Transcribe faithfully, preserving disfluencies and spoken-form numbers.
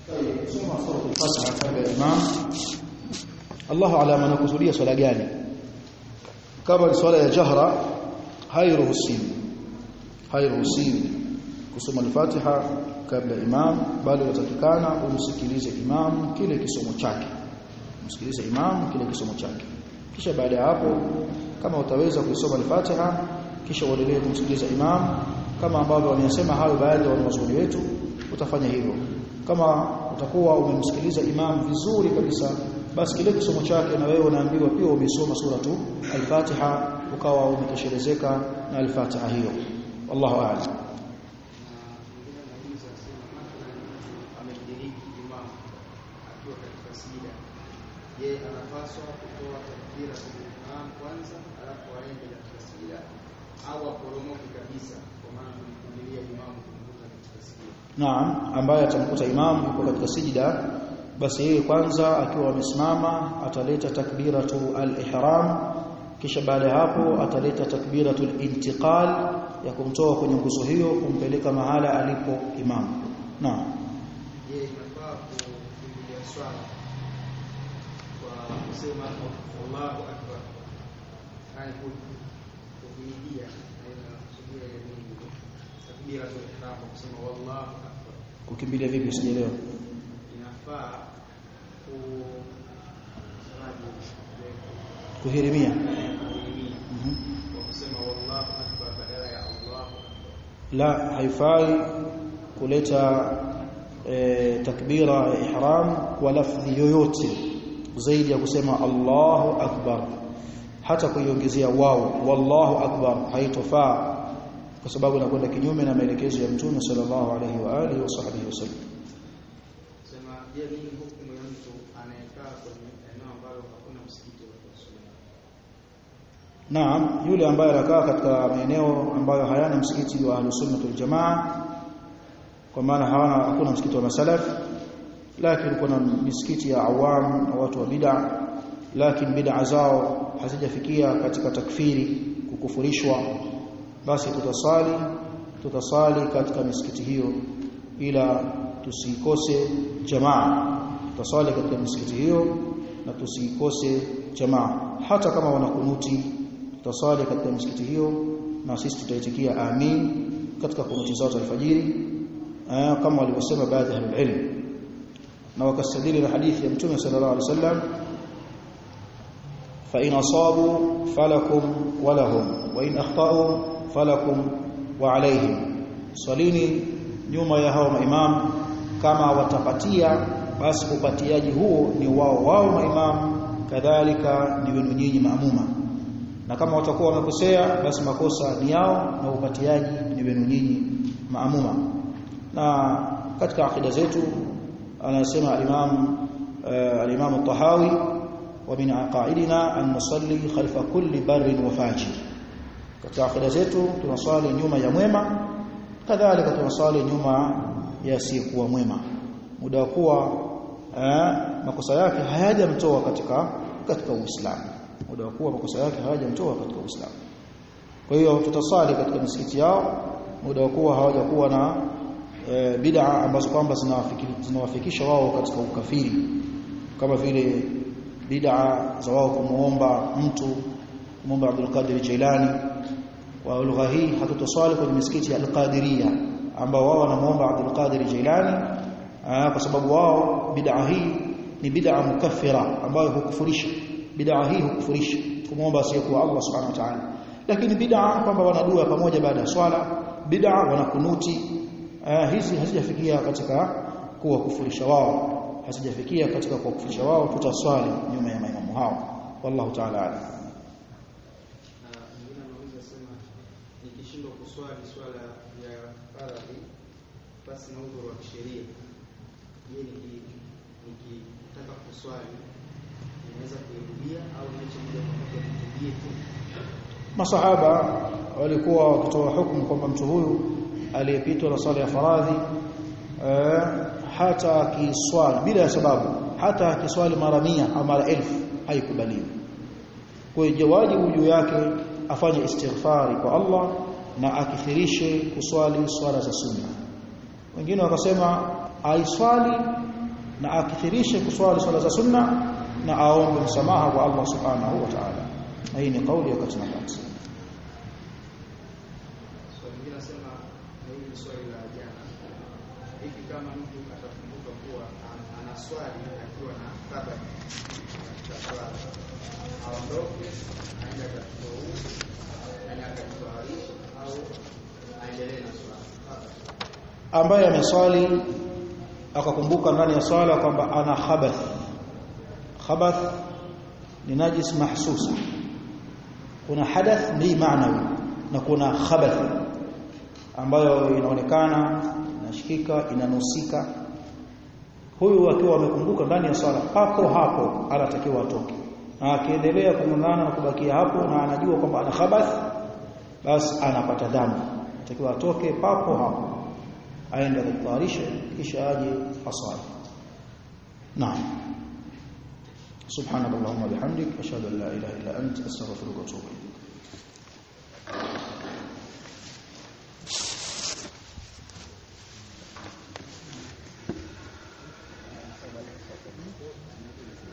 Soma sura al-Fatiha kabla ya imam. Allahu alama anakusudia swala gani? Kama ni swala ya jahra hairuhusiwi. Hairuhusiwi kusoma al-Fatiha kabla imam, bali unatakikana umsikilize imam kile kisomo chake. Msikilize imam kile kisomo chake. Kisha baada ya hapo kama utaweza kusoma al-Fatiha kisha uendelee kumsikiliza imam kama ambavyo wamesema hayo baadhi ya wanazuoni wetu, utafanya hivyo. Kama utakuwa umemsikiliza imam vizuri kabisa, basi kile kisomo chake na wewe unaambiwa pia umesoma suratu al-Fatiha, ukawa umetoshelezeka na al-Fatiha hiyo. Wallahu a'lam. Je, anapaswa kutoa takbira kwa kwanza alafu aende katika sijida au aporomoke kabisa kwa maana kumkumilia imamu kumkuta katika sijida? Naam, ambaye atamkuta imamu yuko katika sijida, basi yeye kwanza akiwa amesimama ataleta takbiratu al-ihram, kisha baada ya hapo ataleta takbiratu al-intiqal ya kumtoa kwenye nguzo hiyo kumpeleka mahala alipo imamu. Naam. Je, inafaa kuingia swala kusema Allahu akbar hani kuhidia aina subira ya Mungu takbira za ihram kusema wallahu akbar kukimbilia vipi sijaelewa? Inafaa ku kuhirimia mhm kusema wallahu akbar badala ya Allah. La, haifai kuleta e, takbira ya ihram kwa lafzi yoyote zaidi ya kusema Allahu akbar, hata kuiongezea wao wallahu akbar haitofaa, kwa sababu inakwenda kinyume na maelekezo ya Mtume sallallahu alaihi wa alihi wasahbihi wasallam. Sema je, nini hukumu ya mtu anayekaa kwenye eneo ambalo hakuna msikiti wa kuswali? Naam, yule ambaye anakaa katika maeneo ambayo hayana msikiti wa Ahlus Sunnah wal Jamaa, kwa maana hawana hakuna msikiti wa masalaf, lakini kuna misikiti ya awam na watu wa bid'a, lakini bid'a zao hazijafikia katika takfiri, kukufurishwa, basi tutasali tutasali katika misikiti hiyo, ila tusikose jamaa. Tutasali katika misikiti hiyo na tusikose jamaa, hata kama wanakunuti tutasali katika misikiti hiyo na sisi tutaitikia amin katika kunuti zao za alfajiri, kama walivyosema baadhi ya ilmu, na wakastadili na hadithi ya Mtume sallallahu alaihi wasallam, fa in asabu falakum wa lahum wa in akhtau falakum wa alayhim. Salini nyuma ya hao maimam, kama watapatia basi upatiaji huo ni wao wao maimam, kadhalika ni wenu nyinyi maamuma, na kama watakuwa wamekosea basi makosa ni yao na upatiaji ni wenu nyinyi maamuma. Na katika akida zetu anasema al-Imam al-Imam al-Tahawi, wa min aqaidina an nusalli khalfa kulli barrin wa fajir. Katika akida zetu tunasali nyuma ya mwema, kadhalika tunasali nyuma ya asiyekuwa mwema, muda wa kuwa makosa yake hayajamtoa katika katika Uislamu, muda wa kuwa makosa yake hayajamtoa katika Uislamu. Kwa hiyo tutasali katika misikiti yao muda wa kuwa hawajakuwa na E, bid'a ambazo kwamba zinawafikisha wao katika ukafiri, kama vile bid'a za wao kumuomba mtu kumuomba Abdul Qadir Jailani. Wa lugha hii hatutoswali kwenye misikiti ya Al-Qadiriyya ambao wao wanamuomba Abdul Qadir Jailani, kwa sababu wao bid'a hii ni bid'a mukaffira ambayo hukufurisha. Bid'a hii hukufurisha kumuomba asiyekuwa Allah subhanahu wa ta'ala. Lakini bid'a kwamba wanadua pamoja baada ya swala, bid'a wanakunuti, Uh, hizi hazijafikia katika kuwa kufurisha wao, hazijafikia katika kuwa kufurisha wao. Tutaswali nyuma ya maimamu hao, wallahu ta'ala alim. Na mwingine anaweza sema nikishindwa kuswali swala ya faradhi basi na udhuru wa kisheria, je, nikitaka kuswali naweza kurudia au niache moja kwa moja nirudie tu? Masahaba walikuwa wakitoa hukumu kwamba mtu huyu aliyepitwa na swala ya faradhi eh, hata akiswali bila ya sababu, hata akiswali mara mia au mara elfu haikubaliwi. Kwa hiyo wajibu juu yake afanye istighfari kwa Allah na akithirishe kuswali swala za sunna. Wengine wakasema aiswali na akithirishe kuswali swala za sunna na aombe msamaha kwa Allah subhanahu wa ta'ala. Na hii ni kauli ya kati na kati. So mwingine anasema hili swali la jana. Hivi kama mtu atakumbuka kuwa ana swali akiwa na kabla ya swala, aondoke aende katika huu na akatwarisha au aendelee na swala? Ambaye ameswali akakumbuka ndani ya swala kwamba ana khabath. Khabath ni najis mahsusa. Kuna hadath ni maanawi na kuna khabath ambayo inaonekana, inashikika, inanusika. Huyu akiwa amekumbuka ndani ya swala, hapo hapo anatakiwa atoke. Na akiendelea kung'ang'ana na kubakia hapo na anajua kwamba ana khabath, basi anapata dhambi. Anatakiwa atoke papo hapo, aende kutawarisha kisha aje aswali. Naam. Subhanakallahumma bihamdik ashhadu an la ilaha illa anta astaghfiruka wa atubu ilayk.